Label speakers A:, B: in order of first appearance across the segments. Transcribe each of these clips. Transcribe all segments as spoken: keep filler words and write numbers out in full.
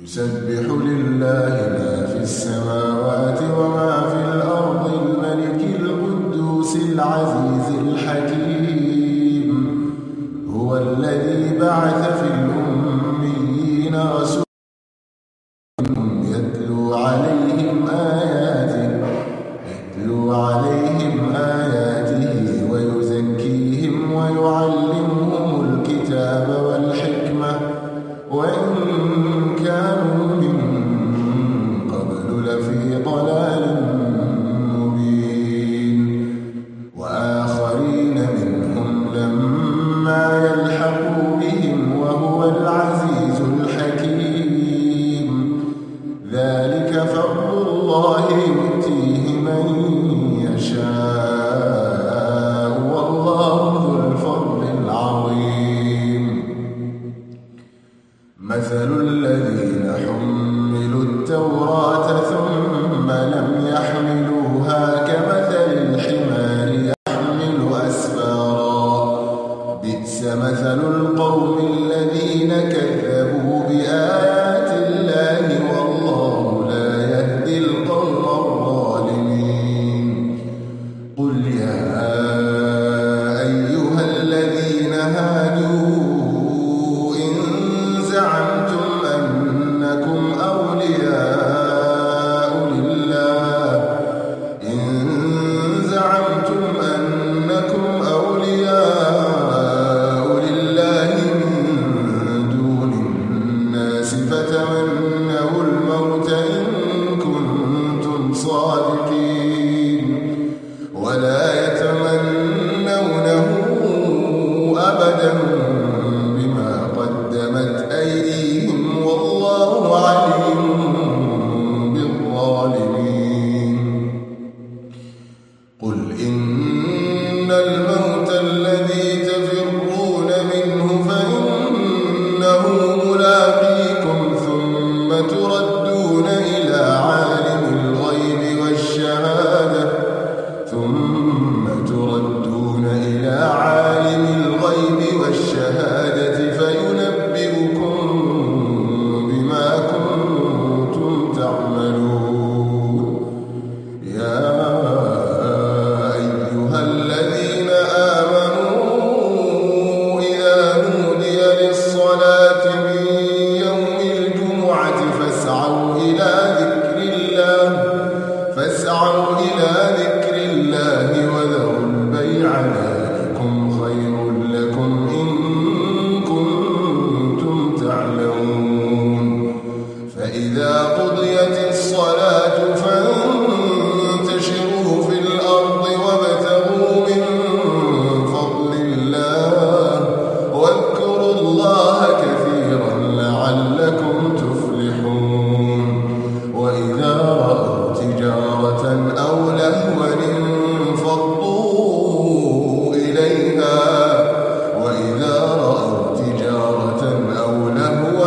A: يسبح لله ما في السماوات وما في الأرض الملك القدوس العزيز الحكيم. هو الذي بعث في الأميين رسولا يتلو عليهم آياته يتلو عليهم آياته ويزكيهم ويعلمهم الكتاب والحكمة وإن كانوا من قبل لفي ضلال مبين. وآخرين منهم لما يلحقوا بهم وهو العزيز الحكيم. ذلك فضل الله يؤتيه من يشاء والله ذو الفضل العظيم. مثل الذين حملوا التوراة ثم لم يحملوها كمثل الحمار يحمل أسفارا بئس مثل القوم الذين كذبوا بآيات الله والله لا يهدي القوم الظالمين. قل يا أيها الذين هادوا إن زعمتم أنكم أولياء لله إن زعمتم أنكم أولياء لله من دون الناس فتمنوا الموت إن كنتم صادقين ولا يتمنونه أبدا بما قدمت أيديهم والله عليم بالظالمين. قل إن الموت الذي تفرون منه فإنه ملاقيكم ثم تردون إلى عالم الغيب والشهادة ثم تردون إلى عالم الغيب والشهادة فينبئكم بما كنتم تعملون. يا أيها الذين آمنوا إذا نودي للصلاة من يوم الجمعة فاسعوا إلى ذكر الله فاسعوا إلى ذكر الله وذروا البيع ذلكم خير لكم إن كنتم تعلمون. فإذا قضيت الصلاة فانتشروا في الأرض وابتغوا من فضل الله واذكروا الله كثيرا لعلكم تفلحون. وإذا رأوا تجارة أو لهوا انفضوا إليها وإذا رأوا تجارة أو لهوا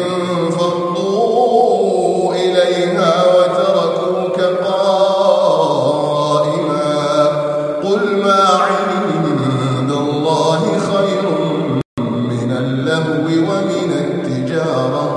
A: انفضوا إليها وتركوك قائما قل ما عند الله خير من اللهو ومن التجارة